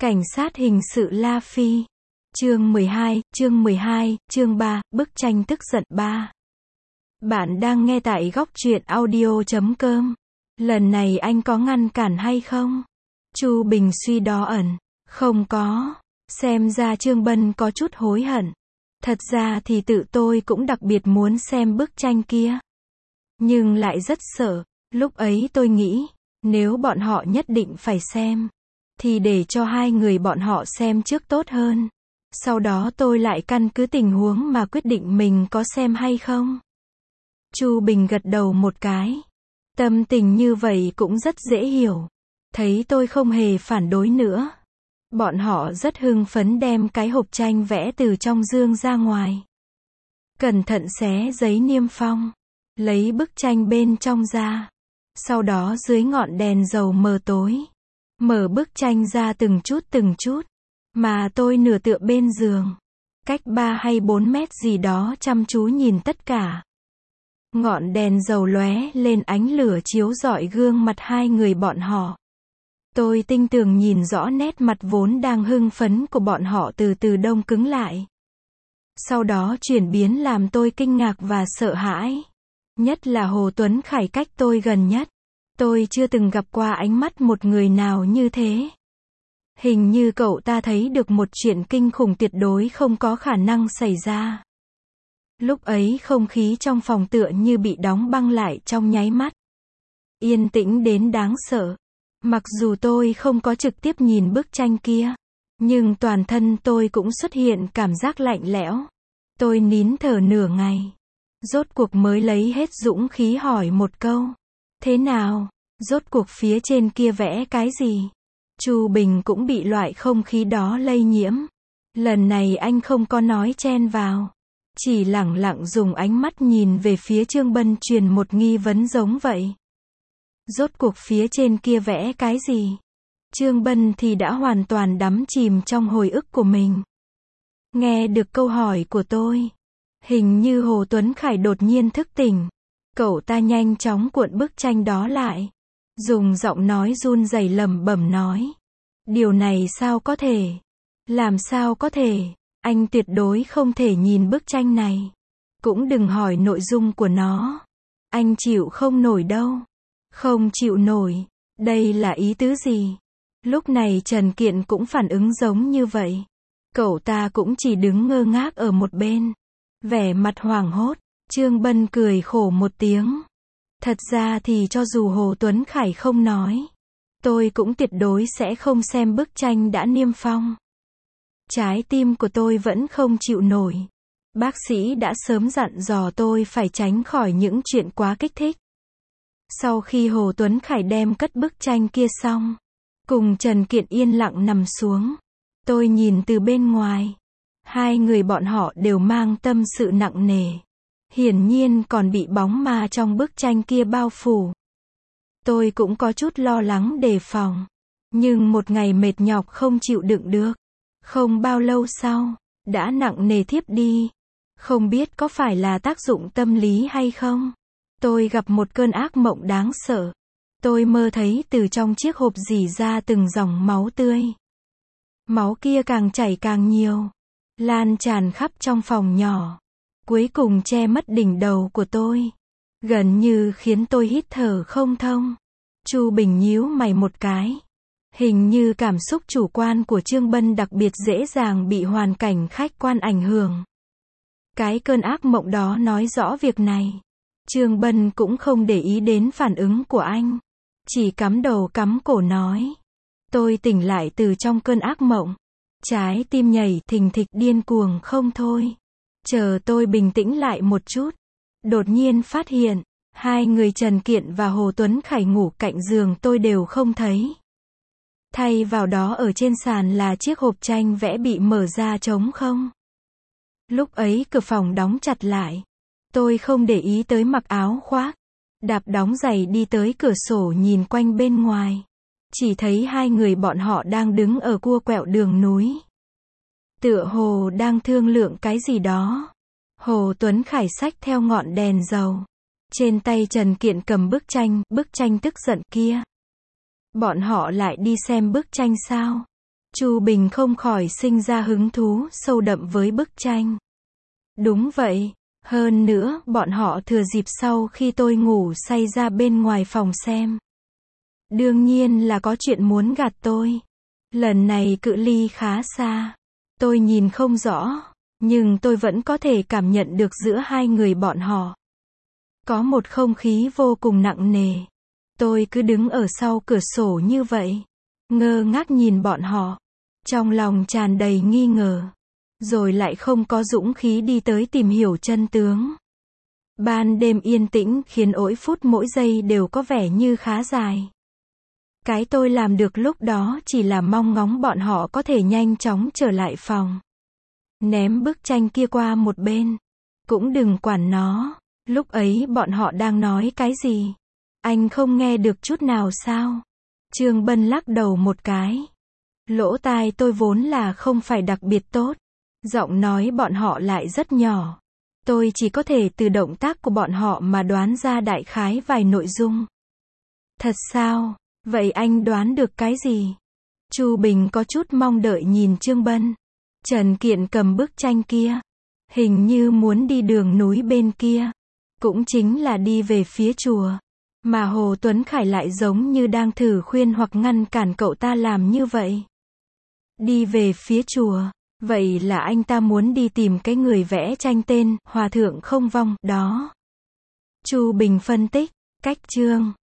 Cảnh sát hình sự La Phi. Chương 12, chương 3, bức tranh tức giận 3. Bạn đang nghe tại góc truyện audio.com. Lần này anh có ngăn cản hay không? Chu Bình suy đoán ẩn. Không có. Xem ra Trương Bân có chút hối hận. Thật ra thì tự tôi cũng đặc biệt muốn xem bức tranh kia. Nhưng lại rất sợ. Lúc ấy tôi nghĩ, nếu bọn họ nhất định phải xem, thì để cho hai người bọn họ xem trước tốt hơn. Sau đó tôi lại căn cứ tình huống mà quyết định mình có xem hay không. Chu Bình gật đầu một cái. Tâm tình như vậy cũng rất dễ hiểu. Thấy tôi không hề phản đối nữa. Bọn họ rất hưng phấn đem cái hộp tranh vẽ từ trong dương ra ngoài. Cẩn thận xé giấy niêm phong. Lấy bức tranh bên trong ra. Sau đó dưới ngọn đèn dầu mờ tối, mở bức tranh ra từng chút. Mà tôi nửa tựa bên giường, cách 3 hay 4 mét gì đó chăm chú nhìn tất cả. Ngọn đèn dầu lóe lên ánh lửa chiếu rọi gương mặt hai người bọn họ. Tôi tinh tường nhìn rõ nét mặt vốn đang hưng phấn của bọn họ từ từ đông cứng lại. Sau đó chuyển biến làm tôi kinh ngạc và sợ hãi. Nhất là Hồ Tuấn Khải cách tôi gần nhất. Tôi chưa từng gặp qua ánh mắt một người nào như thế. Hình như cậu ta thấy được một chuyện kinh khủng tuyệt đối không có khả năng xảy ra. Lúc ấy không khí trong phòng tựa như bị đóng băng lại trong nháy mắt. Yên tĩnh đến đáng sợ. Mặc dù tôi không có trực tiếp nhìn bức tranh kia, nhưng toàn thân tôi cũng xuất hiện cảm giác lạnh lẽo. Tôi nín thở nửa ngày. Rốt cuộc mới lấy hết dũng khí hỏi một câu. Thế nào? Rốt cuộc phía trên kia vẽ cái gì? Chu Bình cũng bị loại không khí đó lây nhiễm. Lần này anh không có nói chen vào. Chỉ lẳng lặng dùng ánh mắt nhìn về phía Trương Bân truyền một nghi vấn giống vậy. Rốt cuộc phía trên kia vẽ cái gì? Trương Bân thì đã hoàn toàn đắm chìm trong hồi ức của mình. Nghe được câu hỏi của tôi, hình như Hồ Tuấn Khải đột nhiên thức tỉnh. Cậu ta nhanh chóng cuộn bức tranh đó lại. Dùng giọng nói run rẩy lẩm bẩm nói. Điều này sao có thể? Làm sao có thể? Anh tuyệt đối không thể nhìn bức tranh này. Cũng đừng hỏi nội dung của nó. Anh chịu không nổi đâu. Không chịu nổi. Đây là ý tứ gì? Lúc này Trần Kiện cũng phản ứng giống như vậy. Cậu ta cũng chỉ đứng ngơ ngác ở một bên. Vẻ mặt hoảng hốt. Trương Bân cười khổ một tiếng. Thật ra thì cho dù Hồ Tuấn Khải không nói, tôi cũng tuyệt đối sẽ không xem bức tranh đã niêm phong. Trái tim của tôi vẫn không chịu nổi. Bác sĩ đã sớm dặn dò tôi phải tránh khỏi những chuyện quá kích thích. Sau khi Hồ Tuấn Khải đem cất bức tranh kia xong, cùng Trần Kiện yên lặng nằm xuống, tôi nhìn từ bên ngoài. Hai người bọn họ đều mang tâm sự nặng nề. Hiển nhiên còn bị bóng ma trong bức tranh kia bao phủ. Tôi cũng có chút lo lắng đề phòng. Nhưng một ngày mệt nhọc không chịu đựng được. Không bao lâu sau, đã nặng nề thiếp đi. Không biết có phải là tác dụng tâm lý hay không? Tôi gặp một cơn ác mộng đáng sợ. Tôi mơ thấy từ trong chiếc hộp rỉ ra từng dòng máu tươi. Máu kia càng chảy càng nhiều. Lan tràn khắp trong phòng nhỏ. Cuối cùng che mất đỉnh đầu của tôi. Gần như khiến tôi hít thở không thông. Chu Bình nhíu mày một cái. Hình như cảm xúc chủ quan của Trương Bân đặc biệt dễ dàng bị hoàn cảnh khách quan ảnh hưởng. Cái cơn ác mộng đó nói rõ việc này. Trương Bân cũng không để ý đến phản ứng của anh. Chỉ cắm đầu cắm cổ nói. Tôi tỉnh lại từ trong cơn ác mộng. Trái tim nhảy thình thịch điên cuồng không thôi. Chờ tôi bình tĩnh lại một chút. Đột nhiên phát hiện, hai người Trần Kiện và Hồ Tuấn Khải ngủ cạnh giường tôi đều không thấy. Thay vào đó ở trên sàn là chiếc hộp tranh vẽ bị mở ra trống không. Lúc ấy cửa phòng đóng chặt lại. Tôi không để ý tới mặc áo khoác. Đạp đóng giày đi tới cửa sổ nhìn quanh bên ngoài. Chỉ thấy hai người bọn họ đang đứng ở cua quẹo đường núi. Tựa hồ đang thương lượng cái gì đó. Hồ Tuấn Khải xách theo ngọn đèn dầu. Trên tay Trần Kiện cầm bức tranh tức giận kia. Bọn họ lại đi xem bức tranh sao? Chu Bình không khỏi sinh ra hứng thú sâu đậm với bức tranh. Đúng vậy, hơn nữa, bọn họ thừa dịp sau khi tôi ngủ say ra bên ngoài phòng xem. Đương nhiên là có chuyện muốn gạt tôi. Lần này cự ly khá xa. Tôi nhìn không rõ, nhưng tôi vẫn có thể cảm nhận được giữa hai người bọn họ. Có một không khí vô cùng nặng nề. Tôi cứ đứng ở sau cửa sổ như vậy, ngơ ngác nhìn bọn họ, trong lòng tràn đầy nghi ngờ, rồi lại không có dũng khí đi tới tìm hiểu chân tướng. Ban đêm yên tĩnh khiến mỗi phút mỗi giây đều có vẻ như khá dài. Cái tôi làm được lúc đó chỉ là mong ngóng bọn họ có thể nhanh chóng trở lại phòng. Ném bức tranh kia qua một bên. Cũng đừng quản nó. Lúc ấy bọn họ đang nói cái gì? Anh không nghe được chút nào sao? Trương Bân lắc đầu một cái. Lỗ tai tôi vốn là không phải đặc biệt tốt. Giọng nói bọn họ lại rất nhỏ. Tôi chỉ có thể từ động tác của bọn họ mà đoán ra đại khái vài nội dung. Thật sao? Vậy anh đoán được cái gì? Chu Bình có chút mong đợi nhìn Trương Bân. Trần Kiện cầm bức tranh kia. Hình như muốn đi đường núi bên kia. Cũng chính là đi về phía chùa. Mà Hồ Tuấn Khải lại giống như đang thử khuyên hoặc ngăn cản cậu ta làm như vậy. Đi về phía chùa. Vậy là anh ta muốn đi tìm cái người vẽ tranh tên Hòa Thượng Không Vong đó. Chu Bình phân tích. Cách Trương